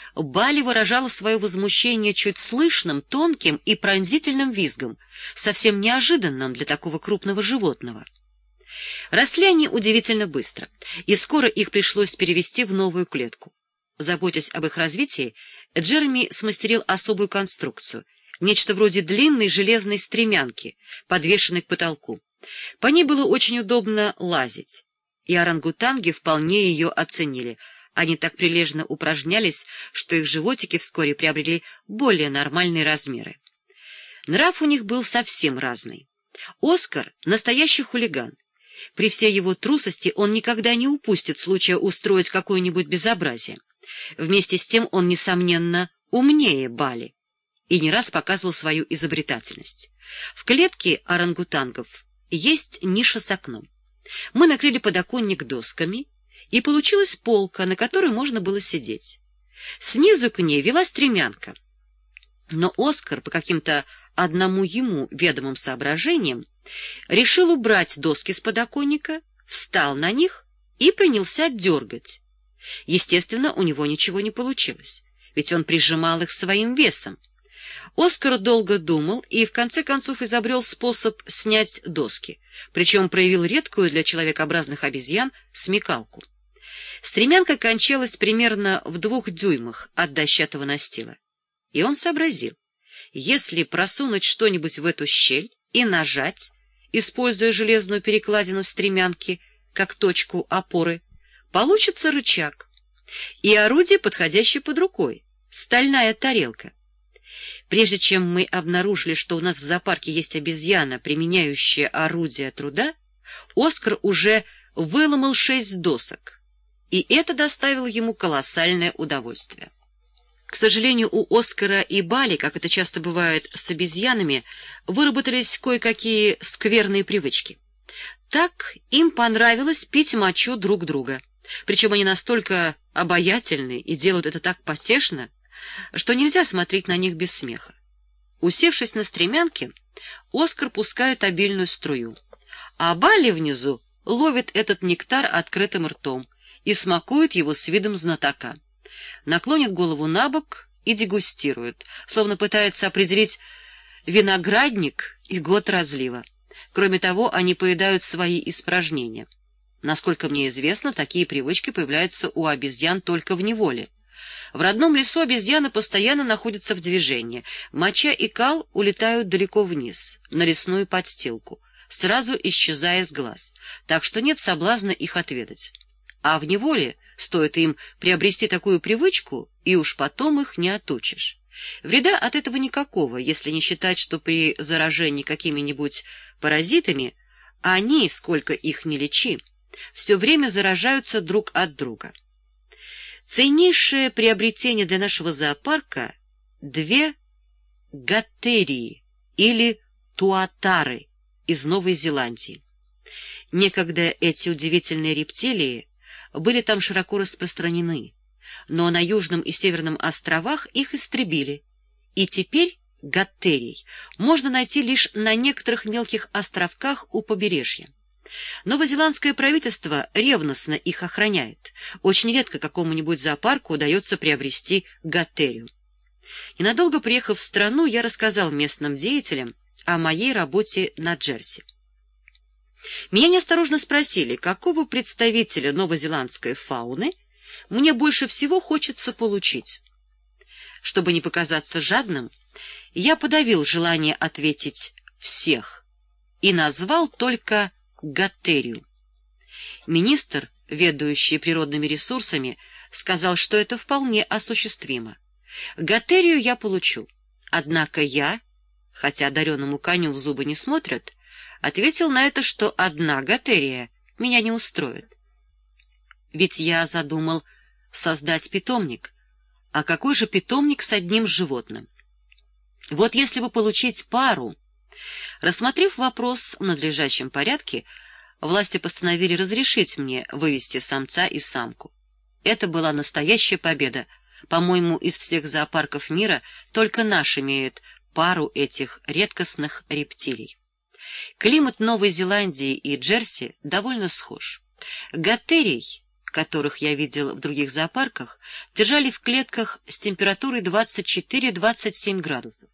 Бали выражала свое возмущение чуть слышным, тонким и пронзительным визгом, совсем неожиданным для такого крупного животного. Росли они удивительно быстро, и скоро их пришлось перевести в новую клетку. Заботясь об их развитии, Джереми смастерил особую конструкцию, нечто вроде длинной железной стремянки, подвешенной к потолку. По ней было очень удобно лазить, и орангутанги вполне ее оценили. Они так прилежно упражнялись, что их животики вскоре приобрели более нормальные размеры. Нрав у них был совсем разный. Оскар — настоящий хулиган. При всей его трусости он никогда не упустит случая устроить какое-нибудь безобразие. Вместе с тем он, несомненно, умнее Бали и не раз показывал свою изобретательность. В клетке орангутангов есть ниша с окном. Мы накрыли подоконник досками, и получилась полка, на которой можно было сидеть. Снизу к ней вела стремянка. Но Оскар, по каким-то одному ему ведомым соображениям, решил убрать доски с подоконника, встал на них и принялся дергать. Естественно, у него ничего не получилось, ведь он прижимал их своим весом. Оскар долго думал и в конце концов изобрел способ снять доски, причем проявил редкую для человекообразных обезьян смекалку. Стремянка кончалась примерно в 2 дюймах от дощатого настила, и он сообразил, если просунуть что-нибудь в эту щель и нажать, используя железную перекладину стремянки как точку опоры, получится рычаг, и орудие, подходящее под рукой — стальная тарелка. Прежде чем мы обнаружили, что у нас в зоопарке есть обезьяна, применяющая орудие труда, Оскар уже выломал 6 досок, и это доставило ему колоссальное удовольствие. К сожалению, у Оскара и Бали, как это часто бывает с обезьянами, выработались кое-какие скверные привычки. Так им понравилось пить мочу друг друга, причем они настолько обаятельны и делают это так потешно, что нельзя смотреть на них без смеха. Усевшись на стремянке, Оскар пускает обильную струю, а Бали внизу ловит этот нектар открытым ртом и смакует его с видом знатока. Наклонит голову на бок и дегустирует, словно пытается определить виноградник и год разлива. Кроме того, они поедают свои испражнения. Насколько мне известно, такие привычки появляются у обезьян только в неволе. В родном лесу обезьяны постоянно находятся в движении. Моча и кал улетают далеко вниз, на лесную подстилку, сразу исчезая с глаз, так что нет соблазна их отведать. А в неволе стоит им приобрести такую привычку, и уж потом их не отучишь. Вреда от этого никакого, если не считать, что при заражении какими-нибудь паразитами они, сколько их ни лечи, все время заражаются друг от друга. Ценнейшее приобретение для нашего зоопарка — 2 гаттерии или туатары из Новой Зеландии. Некогда эти удивительные рептилии были там широко распространены, но на Южном и Северном островах их истребили, и теперь гаттерий можно найти лишь на некоторых мелких островках у побережья. Новозеландское правительство ревностно их охраняет. Очень редко какому-нибудь зоопарку удается приобрести гаттерию. Ненадолго приехав в страну, я рассказал местным деятелям о моей работе на Джерси. Меня неосторожно спросили, какого представителя новозеландской фауны мне больше всего хочется получить. Чтобы не показаться жадным, я подавил желание ответить «всех» и назвал только гаттерию. Министр, ведающий природными ресурсами, сказал, что это вполне осуществимо. Гаттерию я получу, однако я, хотя одаренному коню в зубы не смотрят, ответил на это, что одна гаттерия меня не устроит. Ведь я задумал создать питомник. А какой же питомник с одним животным? Вот если бы получить пару... Рассмотрев вопрос в надлежащем порядке, власти постановили разрешить мне вывести самца и самку. Это была настоящая победа. По-моему, из всех зоопарков мира только наш имеет пару этих редкостных рептилий. Климат Новой Зеландии и Джерси довольно схож. Гаттерий, которых я видел в других зоопарках, держали в клетках с температурой 24-27 градусов.